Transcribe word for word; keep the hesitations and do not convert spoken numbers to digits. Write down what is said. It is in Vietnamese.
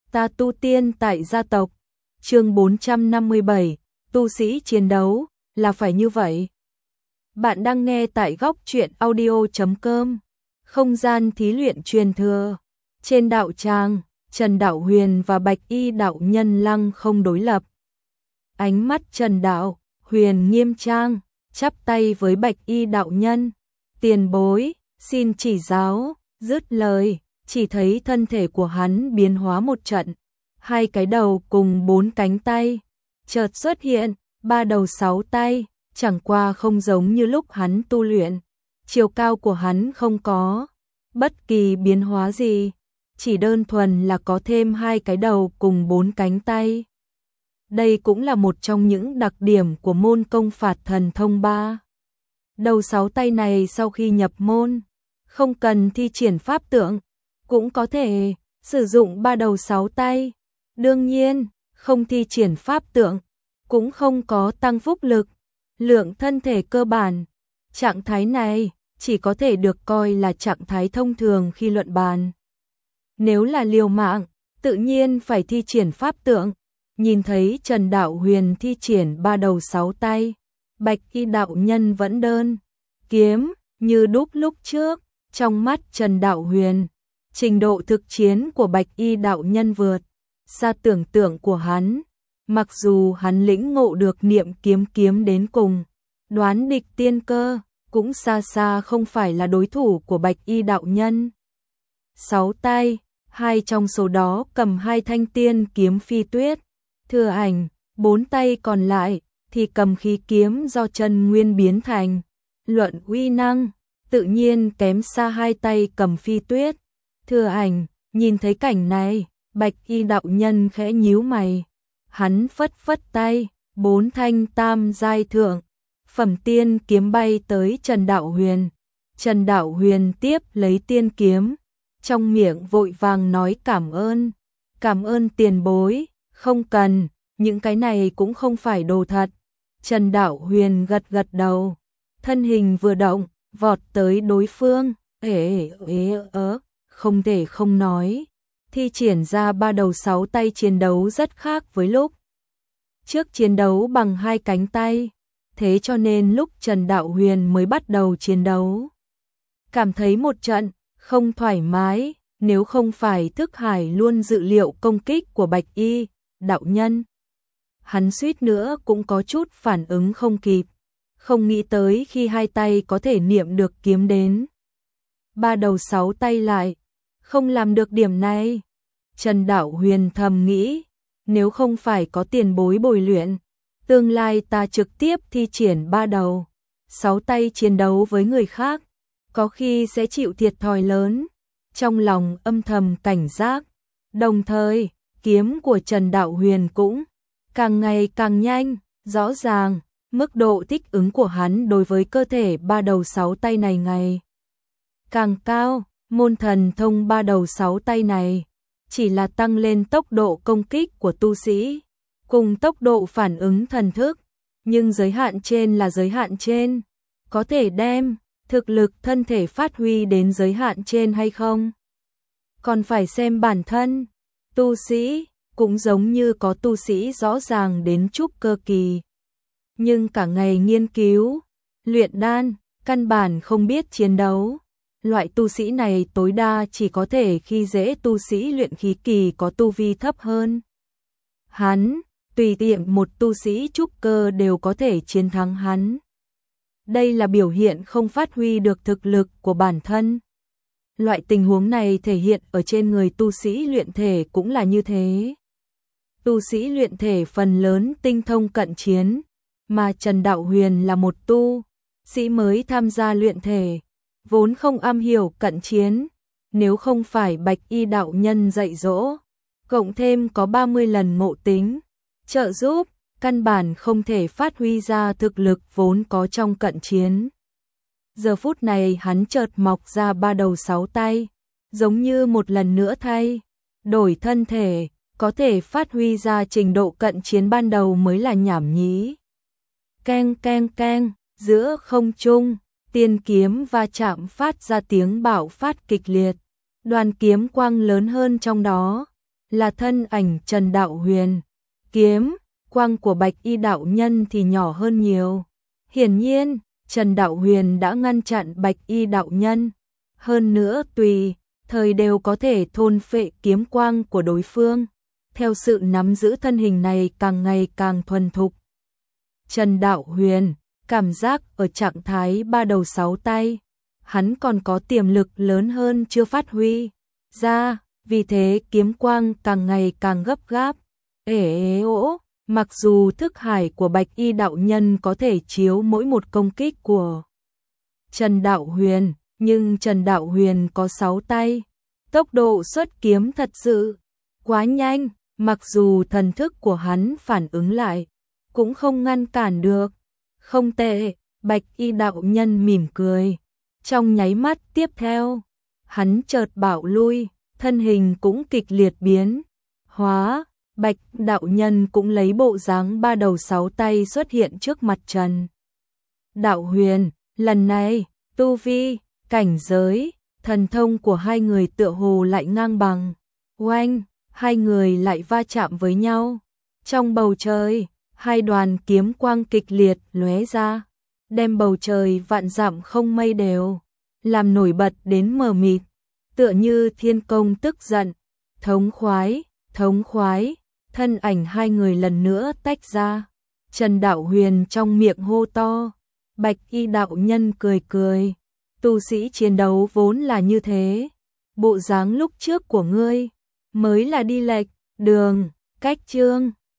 Ta tu tiên tại gia tộc. Chương bốn trăm năm mươi bảy, tu sĩ chiến đấu, là phải như vậy. Bạn đang nghe tại góc truyện audio chấm com. Không gian thí luyện truyền thừa. Trên đạo tràng, Trần Đạo Huyền và Bạch Y đạo nhân lăng không đối lập. Ánh mắt Trần Đạo Huyền nghiêm trang, chắp tay với Bạch Y đạo nhân. Tiền bối, xin chỉ giáo. Dứt lời, chỉ thấy thân thể của hắn biến hóa một trận. Hai cái đầu cùng bốn cánh tay chợt xuất hiện, ba đầu sáu tay, chẳng qua không giống như lúc hắn tu luyện. Chiều cao của hắn không có bất kỳ biến hóa gì, chỉ đơn thuần là có thêm hai cái đầu cùng bốn cánh tay. Đây cũng là một trong những đặc điểm của môn công phạt thần thông ba. Đầu sáu tay này sau khi nhập môn, không cần thi triển pháp tượng, cũng có thể sử dụng ba đầu sáu tay. Đương nhiên, không thi triển pháp tượng, cũng không có tăng phúc lực, lượng thân thể cơ bản. Trạng thái này chỉ có thể được coi là trạng thái thông thường khi luận bàn. Nếu là liều mạng, tự nhiên phải thi triển pháp tượng. Nhìn thấy Trần Đạo Huyền thi triển ba đầu sáu tay, Bạch Y đạo nhân vẫn đơn kiếm như đúc lúc trước. Trong mắt Trần Đạo Huyền, trình độ thực chiến của Bạch Y đạo nhân vượt xa tưởng tượng của hắn. Mặc dù hắn lĩnh ngộ được niệm kiếm kiếm đến cùng, đoán địch tiên cơ, cũng xa xa không phải là đối thủ của Bạch Y đạo nhân. Sáu tay, hai trong số đó cầm hai thanh tiên kiếm phi tuyết, thừa ảnh, bốn tay còn lại thì cầm khí kiếm do chân nguyên biến thành. Luận uy năng, tự nhiên kém xa hai tay cầm phi tuyết, thừa ảnh. Nhìn thấy cảnh này, Bạch Y đạo nhân khẽ nhíu mày. Hắn phất phất tay, bốn thanh tam giai thượng phẩm tiên kiếm bay tới Trần Đạo Huyền. Trần Đạo Huyền tiếp lấy tiên kiếm, trong miệng vội vàng nói cảm ơn. Cảm ơn tiền bối, không cần, những cái này cũng không phải đồ thật. Trần Đạo Huyền gật gật đầu, thân hình vừa động, vọt tới đối phương. Ế ế ớ, không thể không nói, thi triển ra ba đầu sáu tay chiến đấu rất khác với lúc trước chiến đấu bằng hai cánh tay. Thế cho nên lúc Trần Đạo Huyền mới bắt đầu chiến đấu, cảm thấy một trận không thoải mái. Nếu không phải thức hải luôn dự liệu công kích của Bạch Y đạo nhân, hắn suýt nữa cũng có chút phản ứng không kịp. Không nghĩ tới khi hai tay có thể niệm được kiếm đến ba đầu sáu tay lại không làm được điểm này. Trần Đạo Huyền thầm nghĩ, nếu không phải có tiền bối bồi luyện, tương lai ta trực tiếp thi triển ba đầu sáu tay chiến đấu với người khác, có khi sẽ chịu thiệt thòi lớn. Trong lòng âm thầm cảnh giác, đồng thời kiếm của Trần Đạo Huyền cũng càng ngày càng nhanh. Rõ ràng mức độ thích ứng của hắn đối với cơ thể ba đầu sáu tay này ngày càng cao. Môn thần thông ba đầu sáu tay này chỉ là tăng lên tốc độ công kích của tu sĩ cùng tốc độ phản ứng thần thức, nhưng giới hạn trên là giới hạn trên, có thể đem thực lực thân thể phát huy đến giới hạn trên hay không, còn phải xem bản thân. Tu sĩ cũng giống như có tu sĩ rõ ràng đến trúc cơ kỳ, nhưng cả ngày nghiên cứu, luyện đan, căn bản không biết chiến đấu. Loại tu sĩ này tối đa chỉ có thể khi dễ tu sĩ luyện khí kỳ có tu vi thấp hơn hắn, tùy tiện một tu sĩ trúc cơ đều có thể chiến thắng hắn. Đây là biểu hiện không phát huy được thực lực của bản thân. Loại tình huống này thể hiện ở trên người tu sĩ luyện thể cũng là như thế. Tu sĩ luyện thể phần lớn tinh thông cận chiến, mà Trần Đạo Huyền là một tu sĩ mới tham gia luyện thể, vốn không am hiểu cận chiến. Nếu không phải Bạch Y đạo nhân dạy dỗ, cộng thêm có ba mươi lần ngộ tính trợ giúp, căn bản không thể phát huy ra thực lực vốn có trong cận chiến. Giờ phút này hắn chợt mọc ra ba đầu sáu tay, giống như một lần nữa thay đổi thân thể, có thể phát huy ra trình độ cận chiến ban đầu mới là nhảm nhí. Keng keng keng, giữa không trung, tiên kiếm va chạm phát ra tiếng bạo phát kịch liệt. Đoàn kiếm quang lớn hơn trong đó, là thân ảnh Trần Đạo Huyền. Kiếm quang của Bạch Y đạo nhân thì nhỏ hơn nhiều. Hiển nhiên, Trần Đạo Huyền đã ngăn chặn Bạch Y đạo nhân. Hơn nữa tùy thời đều có thể thôn phệ kiếm quang của đối phương. Theo sự nắm giữ thân hình này càng ngày càng thuần thục, Trần Đạo Huyền cảm giác ở trạng thái ba đầu sáu tay, hắn còn có tiềm lực lớn hơn chưa phát huy ra, vì thế kiếm quang càng ngày càng gấp gáp. Ế ỗ, mặc dù thức hải của Bạch Y đạo nhân có thể chiếu mỗi một công kích của Trần Đạo Huyền, nhưng Trần Đạo Huyền có sáu tay, tốc độ xuất kiếm thật sự quá nhanh, mặc dù thần thức của hắn phản ứng lại, cũng không ngăn cản được. Không tệ, Bạch Y đạo nhân mỉm cười. Trong nháy mắt tiếp theo, hắn chợt bảo lui, thân hình cũng kịch liệt biến hóa. Bạch đạo nhân cũng lấy bộ dáng ba đầu sáu tay xuất hiện trước mặt Trần Đạo Huyền. Lần này, tu vi, cảnh giới, thần thông của hai người tựa hồ lại ngang bằng. Oanh, hai người lại va chạm với nhau. Trong bầu trời, hai đoàn kiếm quang kịch liệt lóe ra, đem bầu trời vạn dặm không mây đều làm nổi bật đến mờ mịt, tựa như thiên công tức giận. Thống khoái, thống khoái, thân ảnh hai người lần nữa tách ra. Trần Đạo Huyền trong miệng hô to, Bạch Y đạo nhân cười cười, tu sĩ chiến đấu vốn là như thế, bộ dáng lúc trước của ngươi mới là đi lệch đường. Cách chương